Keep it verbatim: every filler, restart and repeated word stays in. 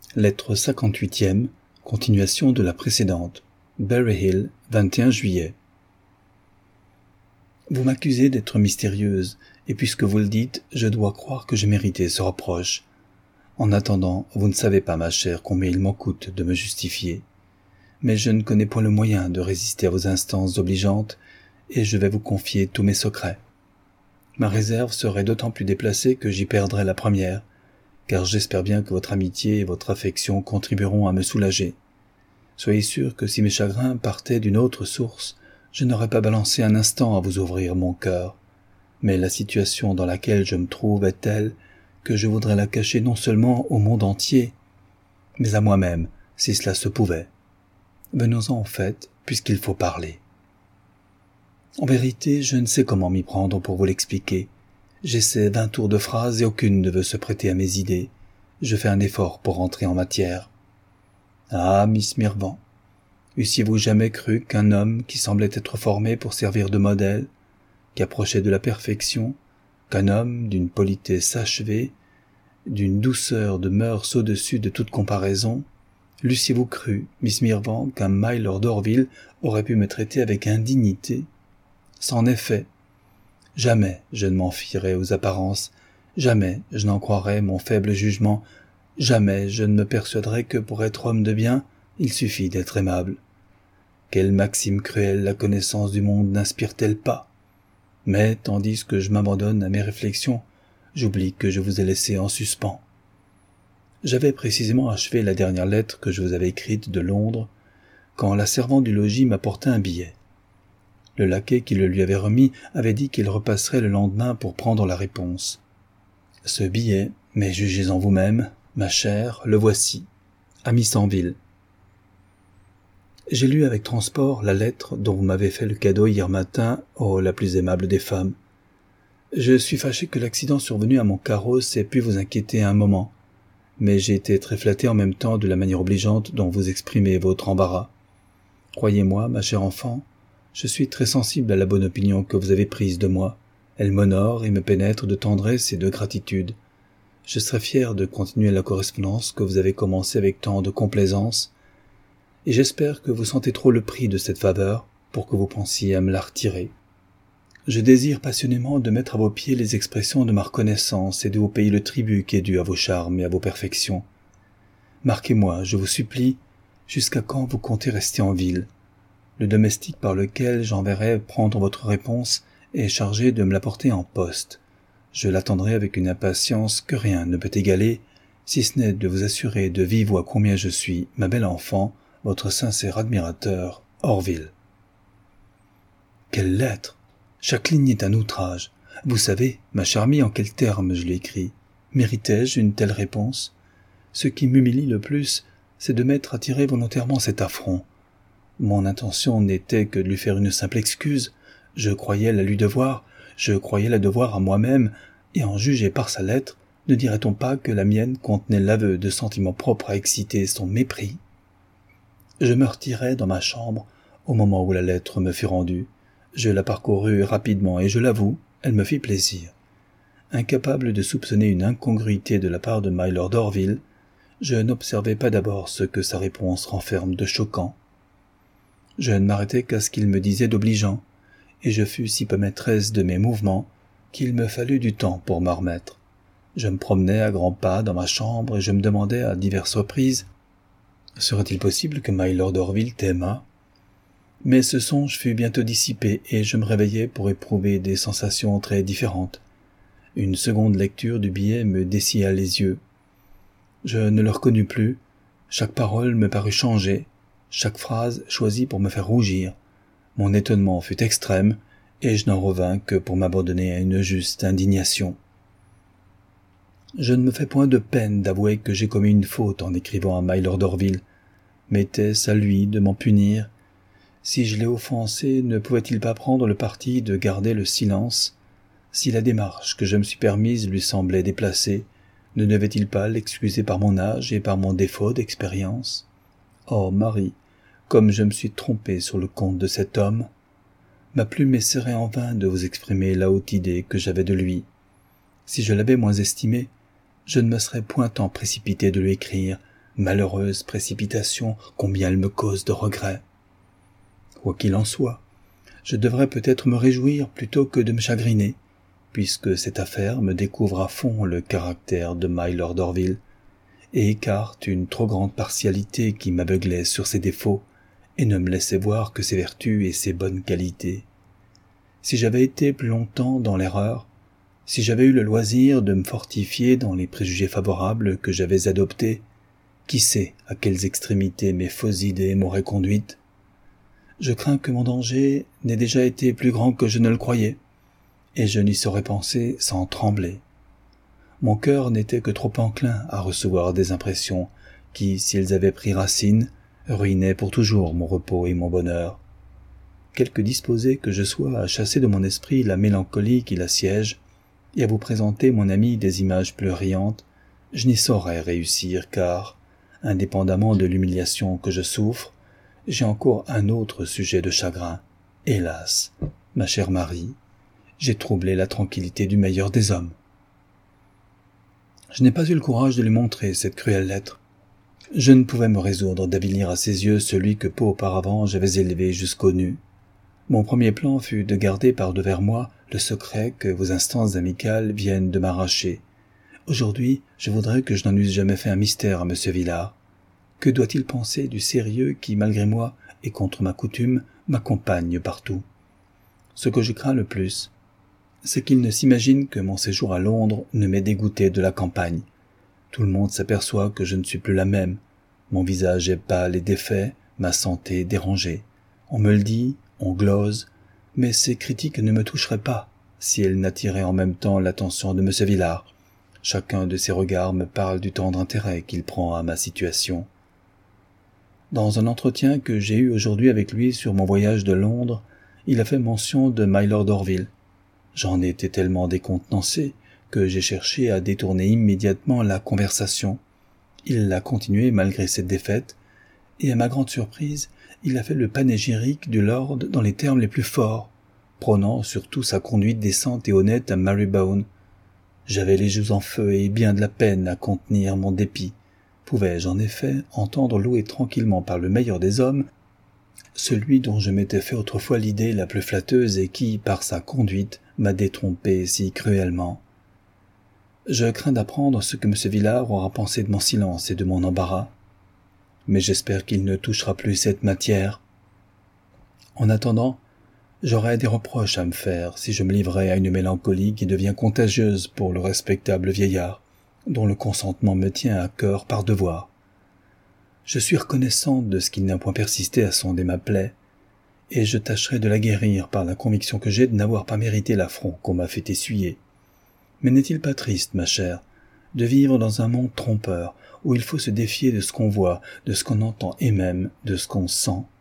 Lettre cinquante-huitième, continuation de la précédente. Berry Hill, vingt et un juillet. Vous m'accusez d'être mystérieuse, et puisque vous le dites, je dois croire que j'ai mérité ce reproche. En attendant, vous ne savez pas, ma chère, combien il m'en coûte de me justifier. Mais je ne connais point le moyen de résister à vos instances obligeantes, et je vais vous confier tous mes secrets. Ma réserve serait d'autant plus déplacée que j'y perdrais la première, car j'espère bien que votre amitié et votre affection contribueront à me soulager. Soyez sûr que si mes chagrins partaient d'une autre source, je n'aurais pas balancé un instant à vous ouvrir mon cœur. Mais la situation dans laquelle je me trouve est telle que je voudrais la cacher non seulement au monde entier, mais à moi-même, si cela se pouvait. Venons-en au fait, puisqu'il faut parler. En vérité, je ne sais comment m'y prendre pour vous l'expliquer. J'essaie vingt tours de phrases et aucune ne veut se prêter à mes idées. Je fais un effort pour entrer en matière. Ah, Miss Mirvan, eussiez-vous jamais cru qu'un homme qui semblait être formé pour servir de modèle, qui approchait de la perfection, qu'un homme d'une politesse achevée, d'une douceur de mœurs au-dessus de toute comparaison, l'eussiez-vous cru, Miss Mirvan, qu'un Mylord d'Orville aurait pu me traiter avec indignité? C'en est fait. Jamais je ne m'en fierai aux apparences, jamais je n'en croirai mon faible jugement, jamais je ne me persuaderai que pour être homme de bien, il suffit d'être aimable. Quelle maxime cruelle la connaissance du monde n'inspire-t-elle pas? Mais, tandis que je m'abandonne à mes réflexions, j'oublie que je vous ai laissé en suspens. J'avais précisément achevé la dernière lettre que je vous avais écrite de Londres, quand la servante du logis m'apporta un billet. Le laquais qui le lui avait remis avait dit qu'il repasserait le lendemain pour prendre la réponse. Ce billet, mais jugez-en vous-même, ma chère, le voici, à Missanville. J'ai lu avec transport la lettre dont vous m'avez fait le cadeau hier matin, oh, la plus aimable des femmes. Je suis fâché que l'accident survenu à mon carrosse ait pu vous inquiéter un moment, mais j'ai été très flatté en même temps de la manière obligeante dont vous exprimez votre embarras. Croyez-moi, ma chère enfant, je suis très sensible à la bonne opinion que vous avez prise de moi. Elle m'honore et me pénètre de tendresse et de gratitude. Je serais fier de continuer la correspondance que vous avez commencée avec tant de complaisance, et j'espère que vous sentez trop le prix de cette faveur pour que vous pensiez à me la retirer. Je désire passionnément de mettre à vos pieds les expressions de ma reconnaissance et de vous payer le tribut qui est dû à vos charmes et à vos perfections. Marquez-moi, je vous supplie, jusqu'à quand vous comptez rester en ville. Le domestique par lequel j'enverrai prendre votre réponse est chargé de me l'apporter en poste. Je l'attendrai avec une impatience que rien ne peut égaler, si ce n'est de vous assurer de vive voix combien je suis, ma belle enfant, votre sincère admirateur, Orville. Quelle lettre! Chaque ligne est un outrage. Vous savez, ma chère amie, en quels termes je l'ai écrit. Méritais-je une telle réponse? Ce qui m'humilie le plus, c'est de m'être attiré volontairement cet affront. Mon intention n'était que de lui faire une simple excuse. Je croyais la lui devoir, je croyais la devoir à moi-même, et en juger par sa lettre, ne dirait-on pas que la mienne contenait l'aveu de sentiments propres à exciter son mépris? Je me retirai dans ma chambre au moment où la lettre me fut rendue. Je la parcourus rapidement et je l'avoue, elle me fit plaisir. Incapable de soupçonner une incongruité de la part de Mylord d'Orville, je n'observai pas d'abord ce que sa réponse renferme de choquant. Je ne m'arrêtai qu'à ce qu'il me disait d'obligeant, et je fus si peu maîtresse de mes mouvements qu'il me fallut du temps pour m'en remettre. Je me promenais à grands pas dans ma chambre et je me demandais à diverses reprises « Serait-il possible que Mylord d'Orville t'aimât ?» Mais ce songe fut bientôt dissipé et je me réveillai pour éprouver des sensations très différentes. Une seconde lecture du billet me dessilla les yeux. Je ne le reconnus plus, chaque parole me parut changée, chaque phrase choisie pour me faire rougir. Mon étonnement fut extrême, et je n'en revins que pour m'abandonner à une juste indignation. Je ne me fais point de peine d'avouer que j'ai commis une faute en écrivant à Mylord d'Orville, mais était-ce à lui de m'en punir? Si je l'ai offensé, ne pouvait-il pas prendre le parti de garder le silence? Si la démarche que je me suis permise lui semblait déplacée, ne devait-il pas l'excuser par mon âge et par mon défaut d'expérience? Oh, Marie, comme je me suis trompé sur le compte de cet homme! Ma plume essaierait en vain de vous exprimer la haute idée que j'avais de lui. Si je l'avais moins estimé, je ne me serais point tant précipité de lui écrire, malheureuse précipitation, combien elle me cause de regrets. Quoi qu'il en soit, je devrais peut-être me réjouir plutôt que de me chagriner, puisque cette affaire me découvre à fond le caractère de Mylord d'Orville, et écarte une trop grande partialité qui m'aveuglait sur ses défauts et ne me laissait voir que ses vertus et ses bonnes qualités. Si j'avais été plus longtemps dans l'erreur, si j'avais eu le loisir de me fortifier dans les préjugés favorables que j'avais adoptés, qui sait à quelles extrémités mes fausses idées m'auraient conduite? Je crains que mon danger n'ait déjà été plus grand que je ne le croyais, et je n'y saurais penser sans trembler. Mon cœur n'était que trop enclin à recevoir des impressions qui, si elles avaient pris racine, ruinaient pour toujours mon repos et mon bonheur. Quelque disposé que je sois à chasser de mon esprit la mélancolie qui l'assiège, et à vous présenter, mon ami, des images plus riantes, je n'y saurais réussir, car, indépendamment de l'humiliation que je souffre, j'ai encore un autre sujet de chagrin. Hélas, ma chère Marie, j'ai troublé la tranquillité du meilleur des hommes. Je n'ai pas eu le courage de lui montrer cette cruelle lettre. Je ne pouvais me résoudre d'avilir à ses yeux celui que peu auparavant j'avais élevé jusqu'au nu. Mon premier plan fut de garder par-devers moi le secret que vos instances amicales viennent de m'arracher. Aujourd'hui, je voudrais que je n'en eusse jamais fait un mystère à M. Villars. Que doit-il penser du sérieux qui, malgré moi et contre ma coutume, m'accompagne partout? Ce que je crains le plus, c'est qu'il ne s'imagine que mon séjour à Londres ne m'ait dégoûté de la campagne. Tout le monde s'aperçoit que je ne suis plus la même. Mon visage est pâle et défait, ma santé dérangée. On me le dit, on glose, mais ces critiques ne me toucheraient pas si elles n'attiraient en même temps l'attention de M. Villars. Chacun de ses regards me parle du tendre intérêt qu'il prend à ma situation. Dans un entretien que j'ai eu aujourd'hui avec lui sur mon voyage de Londres, il a fait mention de Mylord d'Orville. J'en ai été tellement décontenancé que j'ai cherché à détourner immédiatement la conversation. Il l'a continué malgré cette défaite, et à ma grande surprise, il a fait le panégyrique du lord dans les termes les plus forts, prônant surtout sa conduite décente et honnête à Marylebone. J'avais les joues en feu et bien de la peine à contenir mon dépit. Pouvais-je en effet entendre louer tranquillement par le meilleur des hommes celui dont je m'étais fait autrefois l'idée la plus flatteuse et qui, par sa conduite, m'a détrompé si cruellement? Je crains d'apprendre ce que M. Villars aura pensé de mon silence et de mon embarras, mais j'espère qu'il ne touchera plus cette matière. En attendant, j'aurais des reproches à me faire si je me livrais à une mélancolie qui devient contagieuse pour le respectable vieillard, dont le consentement me tient à cœur par devoir. Je suis reconnaissant de ce qu'il n'a point persisté à sonder ma plaie, et je tâcherai de la guérir par la conviction que j'ai de n'avoir pas mérité l'affront qu'on m'a fait essuyer. Mais n'est-il pas triste, ma chère, de vivre dans un monde trompeur, où il faut se défier de ce qu'on voit, de ce qu'on entend et même de ce qu'on sent?